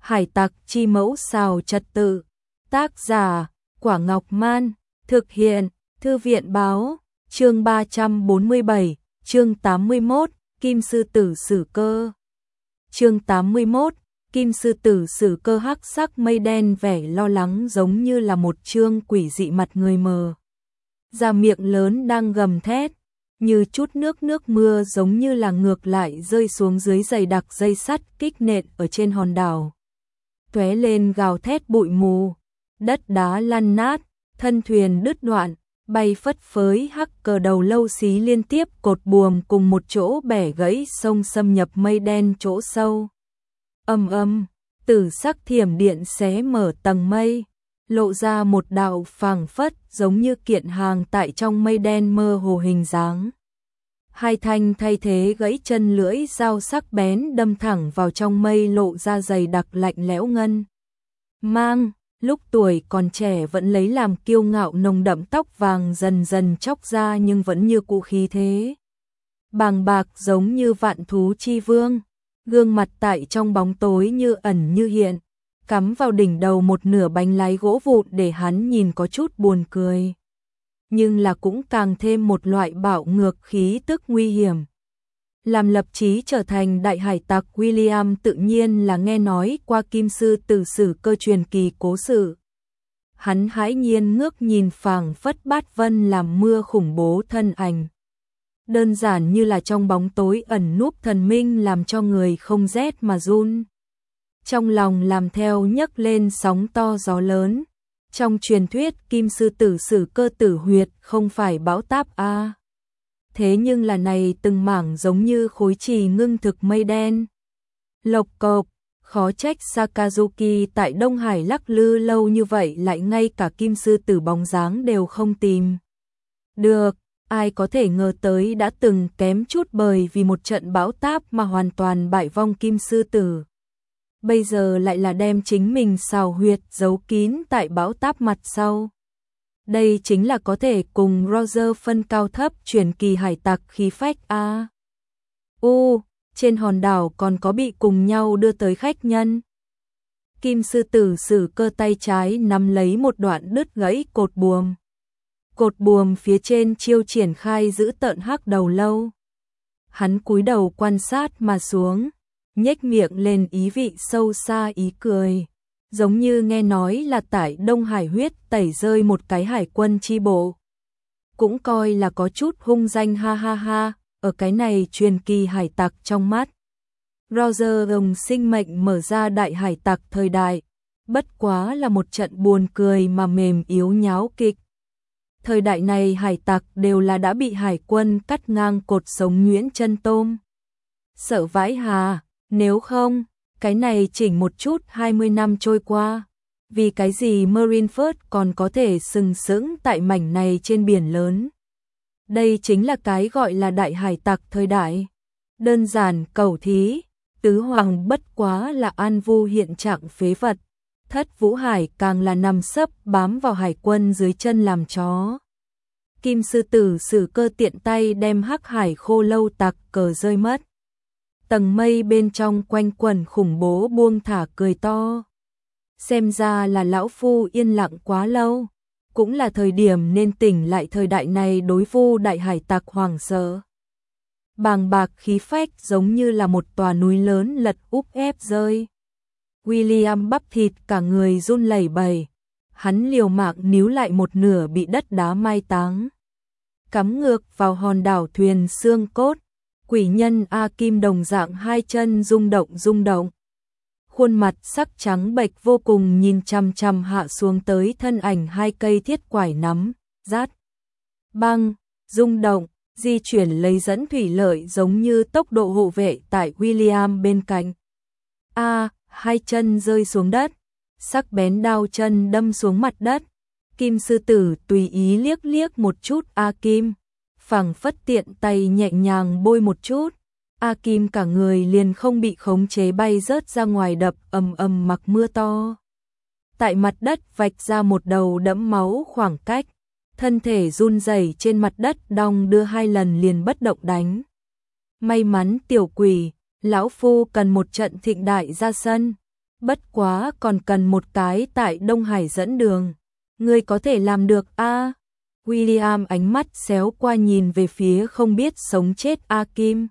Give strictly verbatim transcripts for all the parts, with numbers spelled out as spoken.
Hải tặc chi mẫu xào trật tự. Tác giả Quả Ngọc Man. Thực hiện Thư viện Báo. Chương ba trăm bốn mươi bảy. Chương tám mươi mốt. Kim sư tử sử cơ. Chương tám mươi mốt. Kim sư tử sử cơ. Hắc sắc mây đen vẻ lo lắng giống như là một trương quỷ dị mặt người mờ. Ra miệng lớn đang gầm thét, như chút nước nước mưa giống như là ngược lại rơi xuống dưới dày đặc dây sắt kích nện ở trên hòn đảo. Tóe lên gào thét bụi mù, đất đá lăn nát, thân thuyền đứt đoạn, bay phất phới. Hắc cờ đầu lâu xí liên tiếp cột buồm cùng một chỗ bẻ gãy, sông xâm nhập mây đen chỗ sâu. Âm âm, tử sắc thiểm điện xé mở tầng mây, lộ ra một đạo phảng phất giống như kiện hàng tại trong mây đen mơ hồ hình dáng. Hai thanh thay thế gãy chân lưỡi dao sắc bén đâm thẳng vào trong mây, lộ ra dày đặc lạnh lẽo ngân mang. Lúc tuổi còn trẻ vẫn lấy làm kiêu ngạo, nồng đậm tóc vàng dần dần chóc ra nhưng vẫn như cũ khí thế bàng bạc giống như vạn thú chi vương. Gương mặt tại trong bóng tối như ẩn như hiện, cắm vào đỉnh đầu một nửa bánh lái gỗ vụn để hắn nhìn có chút buồn cười, nhưng là cũng càng thêm một loại bạo ngược khí tức nguy hiểm. Làm lập chí trở thành đại hải tặc, William tự nhiên là nghe nói qua kim sư tử sử cơ truyền kỳ cố sự. Hắn hãi nhiên ngước nhìn phảng phất bát vân làm mưa khủng bố thân ảnh, đơn giản như là trong bóng tối ẩn núp thần minh, làm cho người không rét mà run. Trong lòng làm theo nhấc lên sóng to gió lớn. Trong truyền thuyết kim sư tử sử cơ tử huyệt không phải bão táp a à. Thế nhưng là này từng mảng giống như khối trì ngưng thực mây đen. Lộc cộc, khó trách Sakazuki tại Đông Hải lắc lư lâu như vậy lại ngay cả kim sư tử bóng dáng đều không tìm được. Ai có thể ngờ tới đã từng kém chút bởi vì một trận bão táp mà hoàn toàn bại vong kim sư tử, bây giờ lại là đem chính mình xào huyệt giấu kín tại bão táp mặt sau. Đây chính là có thể cùng Roger phân cao thấp truyền kỳ hải tặc khí phách a. À. U, trên hòn đảo còn có bị cùng nhau đưa tới khách nhân. Kim sư tử sử cơ tay trái nắm lấy một đoạn đứt gãy cột buồm. Cột buồm phía trên chiêu triển khai giữ tợn hắc đầu lâu. Hắn cúi đầu quan sát mà xuống, nhếch miệng lên ý vị sâu xa ý cười, giống như nghe nói là tại Đông Hải huyết tẩy rơi một cái hải quân chi bộ, cũng coi là có chút hung danh ha ha ha. Ở cái này truyền kỳ hải tặc trong mắt Roger dùng sinh mệnh mở ra đại hải tặc thời đại, bất quá là một trận buồn cười mà mềm yếu nháo kịch. Thời đại này hải tặc đều là đã bị hải quân cắt ngang cột sống nhuyễn chân tôm. Sợ vãi hà, nếu không, cái này chỉnh một chút hai mươi năm trôi qua, vì cái gì Marineford còn có thể sừng sững tại mảnh này trên biển lớn. Đây chính là cái gọi là đại hải tặc thời đại. Đơn giản cầu thí, tứ hoàng bất quá là An Vu hiện trạng phế vật. Thất Vũ Hải càng là nằm sấp bám vào hải quân dưới chân làm chó. Kim sư tử sử cơ tiện tay đem hắc hải khô lâu tặc cờ rơi mất. Tầng mây bên trong quanh quẩn khủng bố buông thả cười to. Xem ra là lão phu yên lặng quá lâu, cũng là thời điểm nên tỉnh lại. Thời đại này đối vu đại hải tặc hoàng sợ bàng bạc khí phách giống như là một tòa núi lớn lật úp ép rơi. William bắp thịt cả người run lẩy bẩy, hắn liều mạng níu lại một nửa bị đất đá mai táng, cắm ngược vào hòn đảo thuyền xương cốt. Quỷ nhân A Kim đồng dạng hai chân rung động rung động, khuôn mặt sắc trắng bệch vô cùng nhìn chằm chằm hạ xuống tới thân ảnh hai cây thiết quải nắm, rát, băng, rung động, di chuyển lấy dẫn thủy lợi giống như tốc độ hộ vệ tại William bên cạnh. A, hai chân rơi xuống đất, sắc bén đao chân đâm xuống mặt đất. Kim sư tử tùy ý liếc liếc một chút A Kim, phảng phất tiện tay nhẹ nhàng bôi một chút, A Kim cả người liền không bị khống chế bay rớt ra ngoài, đập ầm ầm mặc mưa to. Tại mặt đất vạch ra một đầu đẫm máu khoảng cách, thân thể run rẩy trên mặt đất đong đưa hai lần liền bất động đánh. May mắn tiểu quỷ, lão phu cần một trận thịnh đại ra sân. Bất quá còn cần một cái tại Đông Hải dẫn đường. Ngươi có thể làm được a? À? William ánh mắt xéo qua nhìn về phía không biết sống chết A Kim.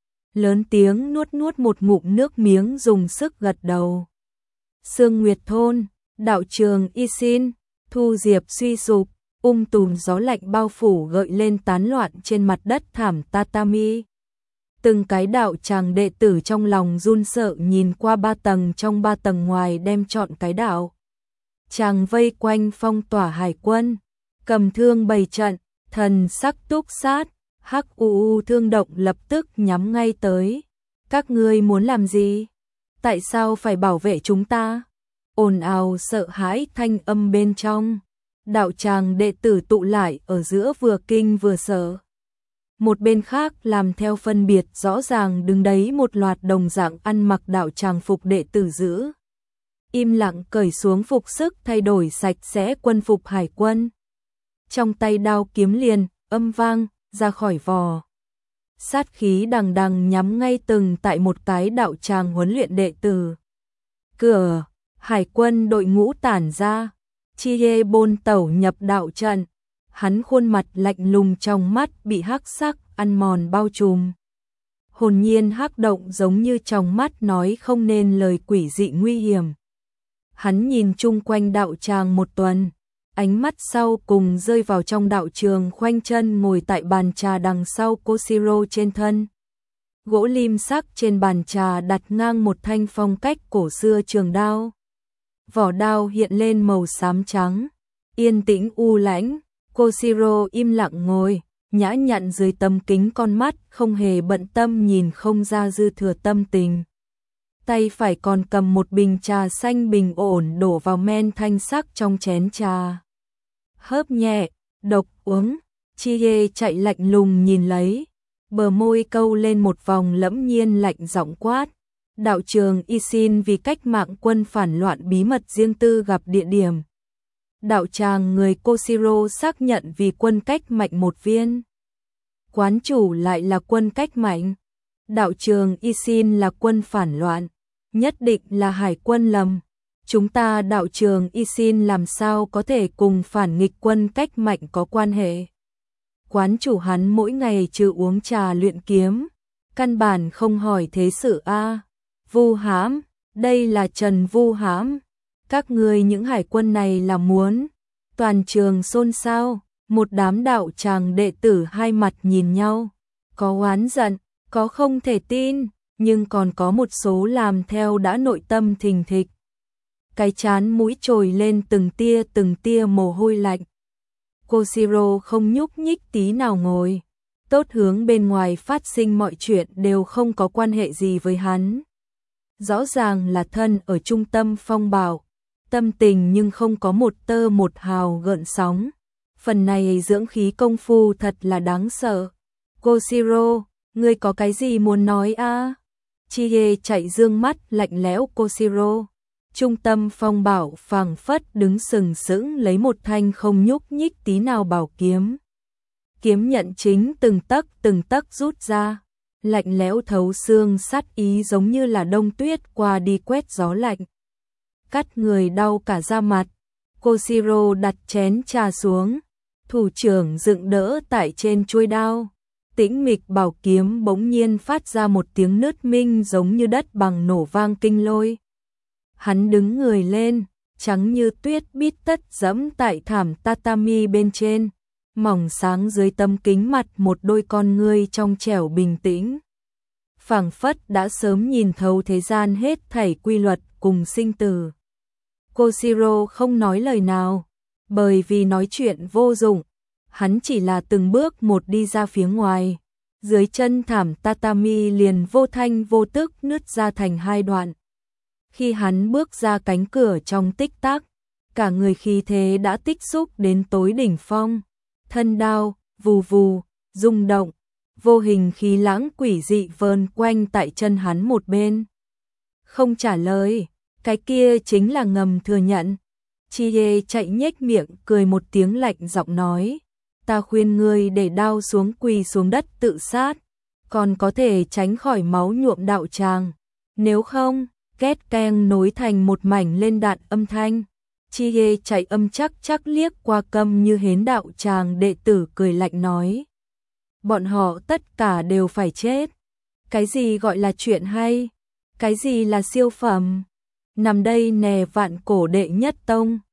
Lớn tiếng nuốt nuốt một ngụm nước miếng dùng sức gật đầu. Sương Nguyệt Thôn, đạo trường Y Xin, thu diệp suy sụp, um tùm gió lạnh bao phủ gợi lên tán loạn trên mặt đất thảm tatami. Từng cái đạo tràng đệ tử trong lòng run sợ nhìn qua ba tầng trong ba tầng ngoài đem trọn cái đạo. Tràng vây quanh phong tỏa hải quân, cầm thương bày trận, thần sắc túc sát, hắc u u thương động lập tức nhắm ngay tới. Các ngươi muốn làm gì? Tại sao phải bảo vệ chúng ta? Ồn ào sợ hãi thanh âm bên trong. Đạo tràng đệ tử tụ lại ở giữa vừa kinh vừa sợ. Một bên khác làm theo phân biệt rõ ràng đứng đấy một loạt đồng dạng ăn mặc đạo tràng phục đệ tử giữ. Im lặng cởi xuống phục sức thay đổi sạch sẽ quân phục hải quân. Trong tay đao kiếm liền, âm vang, ra khỏi vò. Sát khí đằng đằng nhắm ngay từng tại một cái đạo tràng huấn luyện đệ tử. Cửa, hải quân đội ngũ tản ra. Chie bôn tẩu nhập đạo trận. Hắn khuôn mặt lạnh lùng trong mắt bị hắc sắc ăn mòn bao trùm. Hồn nhiên hắc động giống như trong mắt nói không nên lời quỷ dị nguy hiểm. Hắn nhìn chung quanh đạo tràng một tuần, ánh mắt sau cùng rơi vào trong đạo trường khoanh chân ngồi tại bàn trà đằng sau Koshiro trên thân. Gỗ lim sắc trên bàn trà đặt ngang một thanh phong cách cổ xưa trường đao. Vỏ đao hiện lên màu xám trắng, yên tĩnh u lãnh. Koshiro im lặng ngồi, nhã nhặn dưới tấm kính con mắt, không hề bận tâm nhìn không ra dư thừa tâm tình. Tay phải còn cầm một bình trà xanh bình ổn đổ vào men thanh sắc trong chén trà. Hớp nhẹ, độc uống, Chie chạy lạnh lùng nhìn lấy, bờ môi câu lên một vòng lẫm nhiên lạnh giọng quát. Đạo trường Y Xin vì cách mạng quân phản loạn bí mật riêng tư gặp địa điểm. Đạo tràng người Koshiro xác nhận vì quân cách mạnh một viên. Quán chủ lại là quân cách mạnh. Đạo trường Y Xin là quân phản loạn. Nhất định là hải quân lầm. Chúng ta đạo trường Y Xin làm sao có thể cùng phản nghịch quân cách mạnh có quan hệ. Quán chủ hắn mỗi ngày trừ uống trà luyện kiếm. Căn bản không hỏi thế sự a. Vu Hãm, đây là Trần Vu Hãm. Các ngươi những hải quân này là muốn. Toàn trường xôn xao, một đám đạo tràng đệ tử hai mặt nhìn nhau. Có oán giận, có không thể tin, nhưng còn có một số làm theo đã nội tâm thình thịch. Cái chán mũi trồi lên từng tia từng tia mồ hôi lạnh. Koshiro không nhúc nhích tí nào ngồi. Tốt hướng bên ngoài phát sinh mọi chuyện đều không có quan hệ gì với hắn. Rõ ràng là thân ở trung tâm phong bạo. Tâm tình nhưng không có một tơ một hào gợn sóng. Phần này dưỡng khí công phu thật là đáng sợ. Koshiro, ngươi có cái gì muốn nói a? À? Chie chạy dương mắt lạnh lẽo Koshiro. Trung tâm phong bảo phảng phất đứng sừng sững lấy một thanh không nhúc nhích tí nào bảo kiếm. Kiếm nhận chính từng tấc từng tấc rút ra. Lạnh lẽo thấu xương sát ý giống như là đông tuyết qua đi quét gió lạnh. Cắt người đau cả da mặt. Koshiro đặt chén trà xuống. Thủ trưởng dựng đỡ tại trên chuôi đao. Tĩnh mịch bảo kiếm bỗng nhiên phát ra một tiếng nứt minh giống như đất bằng nổ vang kinh lôi. Hắn đứng người lên, trắng như tuyết bít tất dẫm tại thảm tatami bên trên. Mỏng sáng dưới tấm kính mặt một đôi con ngươi trong trẻo bình tĩnh. Phảng phất đã sớm nhìn thấu thế gian hết thảy quy luật cùng sinh tử. Koshiro không nói lời nào, bởi vì nói chuyện vô dụng. Hắn chỉ là từng bước một đi ra phía ngoài. Dưới chân thảm tatami liền vô thanh vô tức nứt ra thành hai đoạn. Khi hắn bước ra cánh cửa trong tích tắc, cả người khí thế đã tích xúc đến tối đỉnh phong. Thân đao, vù vù, rung động, vô hình khí lãng quỷ dị vờn quanh tại chân hắn một bên. Không trả lời, cái kia chính là ngầm thừa nhận. Chie chạy nhếch miệng cười một tiếng lạnh giọng nói. Ta khuyên ngươi để đao xuống quỳ xuống đất tự sát, còn có thể tránh khỏi máu nhuộm đạo tràng. Nếu không, két keng nối thành một mảnh lên đạn âm thanh. Chi Hê chạy âm chắc chắc liếc qua Câm Như Hến đạo tràng đệ tử cười lạnh nói. Bọn họ tất cả đều phải chết. Cái gì gọi là chuyện hay? Cái gì là siêu phẩm? Nằm đây nè vạn cổ đệ nhất tông.